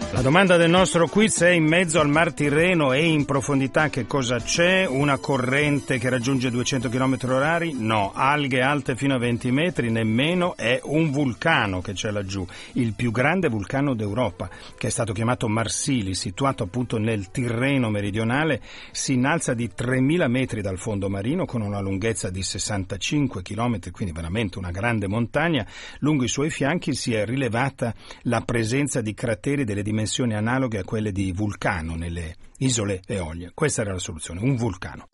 La domanda del nostro quiz è: in mezzo al Mar Tirreno e in profondità che cosa c'è? Una corrente che raggiunge 200 km/h? No. Alghe alte fino a 20 metri? Nemmeno. È un vulcano che c'è laggiù, il più grande vulcano d'Europa, che è stato chiamato Marsili, situato appunto nel Tirreno meridionale. Si innalza di 3.000 metri dal fondo marino con una lunghezza di 65 km, quindi veramente una grande montagna. Lungo i suoi fianchi si è rilevata la presenza di crateri delle dimensioni analoghe a quelle di vulcano nelle isole Eolie. Questa era la soluzione, un vulcano.